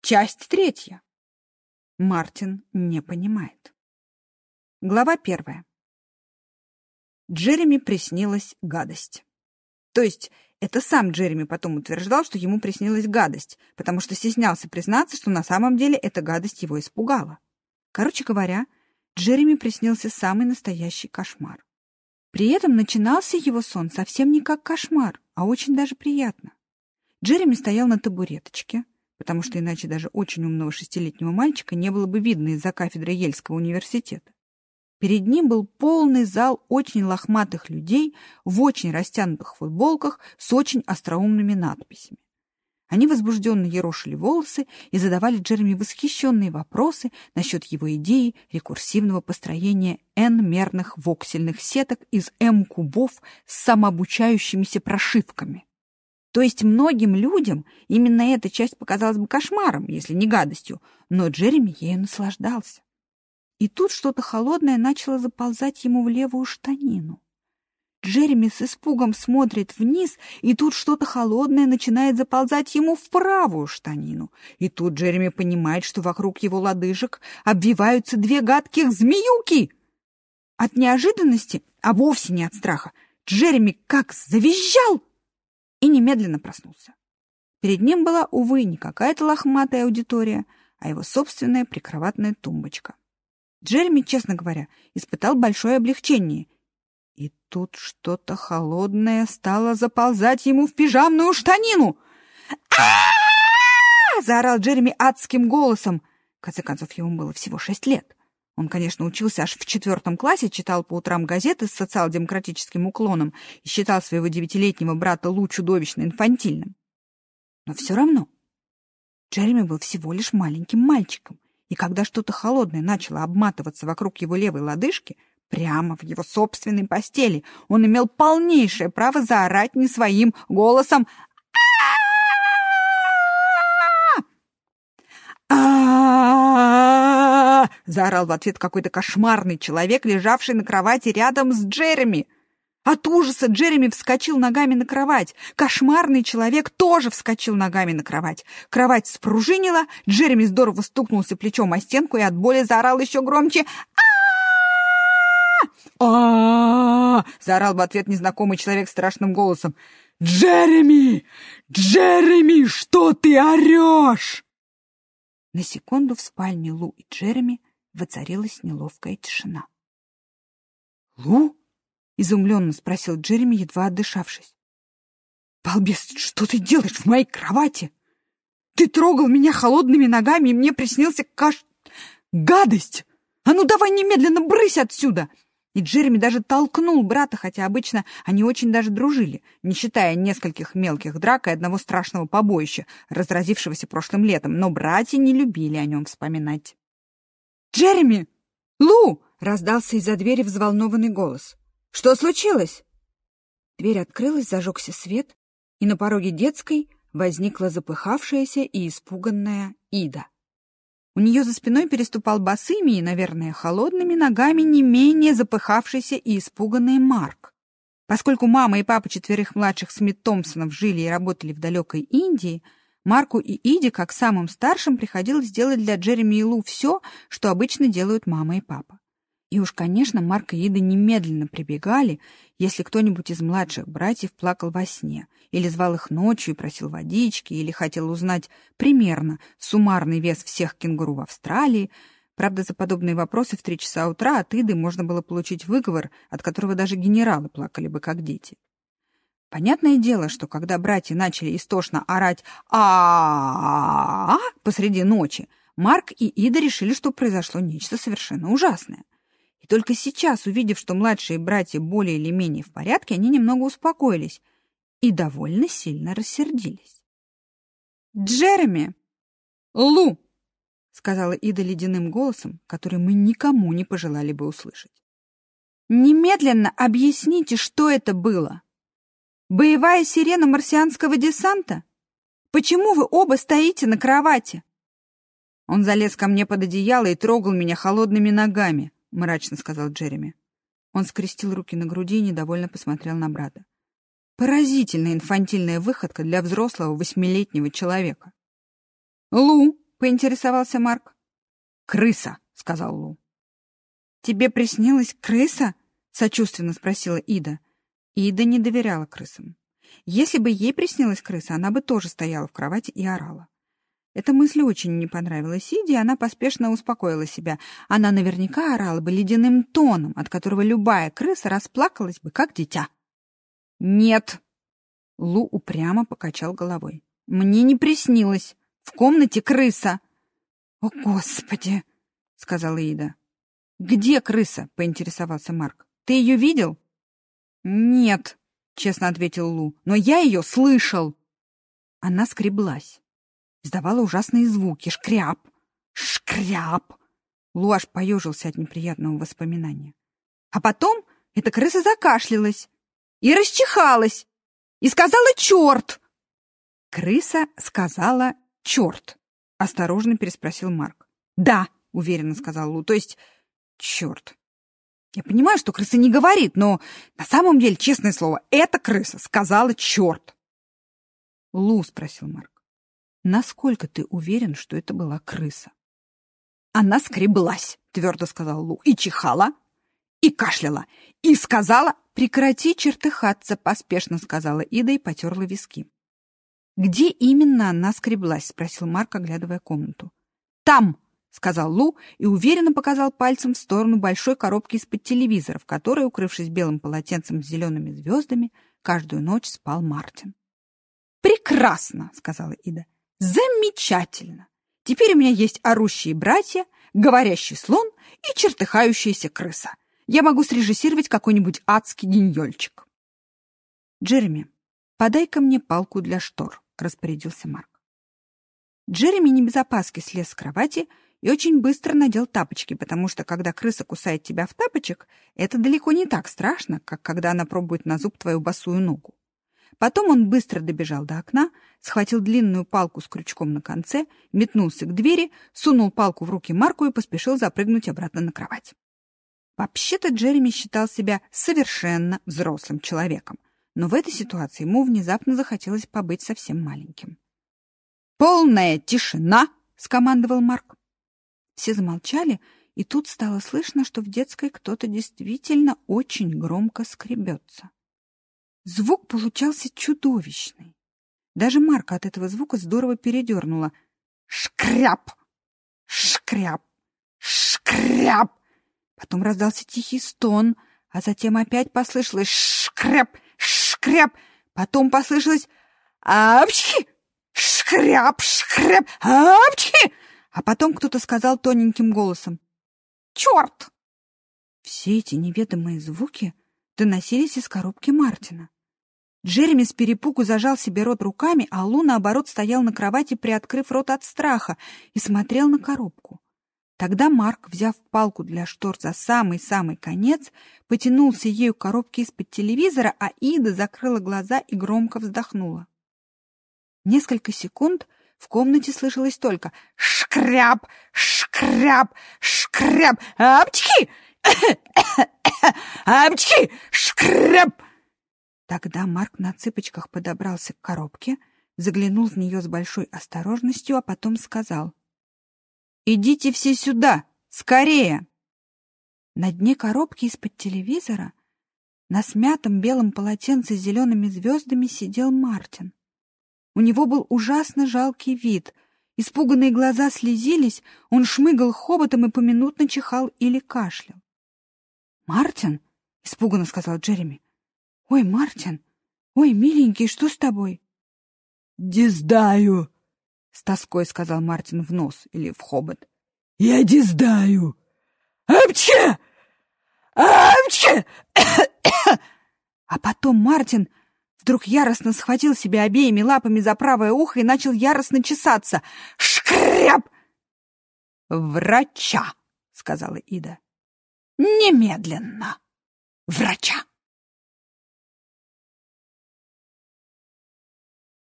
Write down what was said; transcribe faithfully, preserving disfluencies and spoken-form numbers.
Часть третья. Мартин не понимает. Глава первая. Джереми приснилась гадость. То есть это сам Джереми потом утверждал, что ему приснилась гадость, потому что стеснялся признаться, что на самом деле эта гадость его испугала. Короче говоря, Джереми приснился самый настоящий кошмар. При этом начинался его сон совсем не как кошмар, а очень даже приятно. Джереми стоял на табуреточке, потому что иначе даже очень умного шестилетнего мальчика не было бы видно из-за кафедры Йельского университета. Перед ним был полный зал очень лохматых людей в очень растянутых футболках с очень остроумными надписями. Они возбужденно ерошили волосы и задавали Джереми восхищенные вопросы насчет его идеи рекурсивного построения N-мерных воксельных сеток из M-кубов с самообучающимися прошивками. То есть многим людям именно эта часть показалась бы кошмаром, если не гадостью, но Джереми ею наслаждался. И тут что-то холодное начало заползать ему в левую штанину. Джереми с испугом смотрит вниз, и тут что-то холодное начинает заползать ему в правую штанину. И тут Джереми понимает, что вокруг его лодыжек обвиваются две гадких змеюки. От неожиданности, а вовсе не от страха, Джереми как завизжал и немедленно проснулся. Перед ним была, увы, не какая-то лохматая аудитория, а его собственная прикроватная тумбочка. Джереми, честно говоря, испытал большое облегчение. И тут что-то холодное стало заползать ему в пижамную штанину. «А-а-а!» — заорал Джереми адским голосом. В конце концов, ему было всего шесть лет. Он, конечно, учился аж в четвертом классе, читал по утрам газеты с социал-демократическим уклоном и считал своего девятилетнего брата Лу чудовищно инфантильным. Но все равно Джереми был всего лишь маленьким мальчиком, и когда что-то холодное начало обматываться вокруг его левой лодыжки, прямо в его собственной постели, он имел полнейшее право заорать не своим голосом «А-а-а!» заорал в ответ какой-то кошмарный человек, лежавший на кровати рядом с Джереми. От ужаса Джереми вскочил ногами на кровать. Кошмарный человек тоже вскочил ногами на кровать. Кровать спружинила, Джереми здорово стукнулся плечом о стенку и от боли заорал еще громче «А-а-а!» заорал в ответ незнакомый человек страшным голосом. «Джереми! Джереми, что ты орешь?» На секунду в спальне Лу и Джереми воцарилась неловкая тишина. «Лу?» — изумленно спросил Джереми, едва отдышавшись. «Балбес, что ты делаешь в моей кровати? Ты трогал меня холодными ногами, и мне приснился каш... гадость! А ну давай немедленно брысь отсюда!» И Джереми даже толкнул брата, хотя обычно они очень даже дружили, не считая нескольких мелких драк и одного страшного побоища, разразившегося прошлым летом, но братья не любили о нем вспоминать. «Джереми! Лу!» — раздался из-за двери взволнованный голос. «Что случилось?» Дверь открылась, зажегся свет, и на пороге детской возникла запыхавшаяся и испуганная Ида. У нее за спиной переступал босыми и, наверное, холодными ногами не менее запыхавшийся и испуганный Марк. Поскольку мама и папа четверых младших Смит-Томпсонов жили и работали в далекой Индии, Марку и Иде, как самым старшим, приходилось делать для Джереми и Лу все, что обычно делают мама и папа. И уж, конечно, Марк и Ида немедленно прибегали, если кто-нибудь из младших братьев плакал во сне, или звал их ночью и просил водички, или хотел узнать примерно суммарный вес всех кенгуру в Австралии. Правда, за подобные вопросы в три часа утра от Иды можно было получить выговор, от которого даже генералы плакали бы, как дети. Понятное дело, что когда братья начали истошно орать «А-а-а» посреди ночи, Марк и Ида решили, что произошло нечто совершенно ужасное. И только сейчас, увидев, что младшие братья более или менее в порядке, они немного успокоились и довольно сильно рассердились. «Джереми! Лу!» — сказала Ида ледяным голосом, который мы никому не пожелали бы услышать. «Немедленно объясните, что это было. Боевая сирена марсианского десанта? Почему вы оба стоите на кровати?» «Он залез ко мне под одеяло и трогал меня холодными ногами», — мрачно сказал Джереми. Он скрестил руки на груди и недовольно посмотрел на брата. Поразительная инфантильная выходка для взрослого восьмилетнего человека. «Лу!» — поинтересовался Марк. «Крыса», — сказал Лу. «Тебе приснилась крыса?» — сочувственно спросила Ида. Ида не доверяла крысам. Если бы ей приснилась крыса, она бы тоже стояла в кровати и орала. Эта мысль очень не понравилась Иде, и она поспешно успокоила себя. Она наверняка орала бы ледяным тоном, от которого любая крыса расплакалась бы, как дитя. «Нет!» — Лу упрямо покачал головой. «Мне не приснилось. В комнате крыса!» «О, Господи!» — сказала Ида. «Где крыса?» — поинтересовался Марк. «Ты ее видел?» «Нет», — честно ответил Лу, — «но я ее слышал». Она скреблась. Издавала ужасные звуки. Шкряб, шкряб. Лу аж поежился от неприятного воспоминания. А потом эта крыса закашлялась и расчихалась, и сказала «черт». Крыса сказала «черт», — осторожно переспросил Марк. «Да», — уверенно сказал Лу, — «то есть черт». Я понимаю, что крыса не говорит, но на самом деле, честное слово, эта крыса сказала «черт». «Лу», — спросил Марк, — «насколько ты уверен, что это была крыса?» «Она скреблась», — твердо сказал Лу, — «и чихала, и кашляла, и сказала...» «Прекрати чертыхаться», — поспешно сказала Ида и потерла виски. «Где именно она скреблась?» — спросил Марк, оглядывая комнату. «Там», — сказал Лу и уверенно показал пальцем в сторону большой коробки из-под телевизора, в которой, укрывшись белым полотенцем с зелеными звездами, каждую ночь спал Мартин. «Прекрасно», — сказала Ида. «Замечательно! Теперь у меня есть орущие братья, говорящий слон и чертыхающаяся крыса. Я могу срежиссировать какой-нибудь адский гиньольчик». «Джереми, подай-ка мне палку для штор», — распорядился Марк. Джереми не без опаски слез с кровати и очень быстро надел тапочки, потому что, когда крыса кусает тебя в тапочек, это далеко не так страшно, как когда она пробует на зуб твою босую ногу. Потом он быстро добежал до окна, схватил длинную палку с крючком на конце, метнулся к двери, сунул палку в руки Марку и поспешил запрыгнуть обратно на кровать. Вообще-то Джереми считал себя совершенно взрослым человеком, но в этой ситуации ему внезапно захотелось побыть совсем маленьким. «Полная тишина!» — скомандовал Марк. Все замолчали, и тут стало слышно, что в детской кто-то действительно очень громко скребется. Звук получался чудовищный. Даже Марка от этого звука здорово передернуло. «Шкряб! Шкряб! Шкряб!» Потом раздался тихий стон, а затем опять послышалось «шкряб! Шкряб!» Потом послышалось «апчхи! Шкряб! Шкряб! Апчхи!» А потом кто-то сказал тоненьким голосом «черт!». Все эти неведомые звуки доносились из коробки Мартина. Джереми с перепугу зажал себе рот руками, а Лу, наоборот, стоял на кровати, приоткрыв рот от страха, и смотрел на коробку. Тогда Марк, взяв палку для штор за самый-самый конец, потянулся ею к коробке из-под телевизора, а Ида закрыла глаза и громко вздохнула. Несколько секунд в комнате слышалось только «шкряб! Шкряб! Шкряб! Апчхи! Апчхи! Шкряб!». Тогда Марк на цыпочках подобрался к коробке, заглянул в нее с большой осторожностью, а потом сказал: «Идите все сюда! Скорее!». На дне коробки из-под телевизора на смятом белом полотенце с зелеными звездами сидел Мартин. У него был ужасно жалкий вид. Испуганные глаза слезились, он шмыгал хоботом и поминутно чихал или кашлял. «Мартин?» — испуганно сказал Джереми. «Ой, Мартин! Ой, миленький, что с тобой?» «Диздаю!» — с тоской сказал Мартин в нос или в хобот. «Я диздаю! Апчхи! Апчхи!» А потом Мартин вдруг яростно схватил себя обеими лапами за правое ухо и начал яростно чесаться. «Шкряб!» «Врача!» — сказала Ида. «Немедленно! Врача!»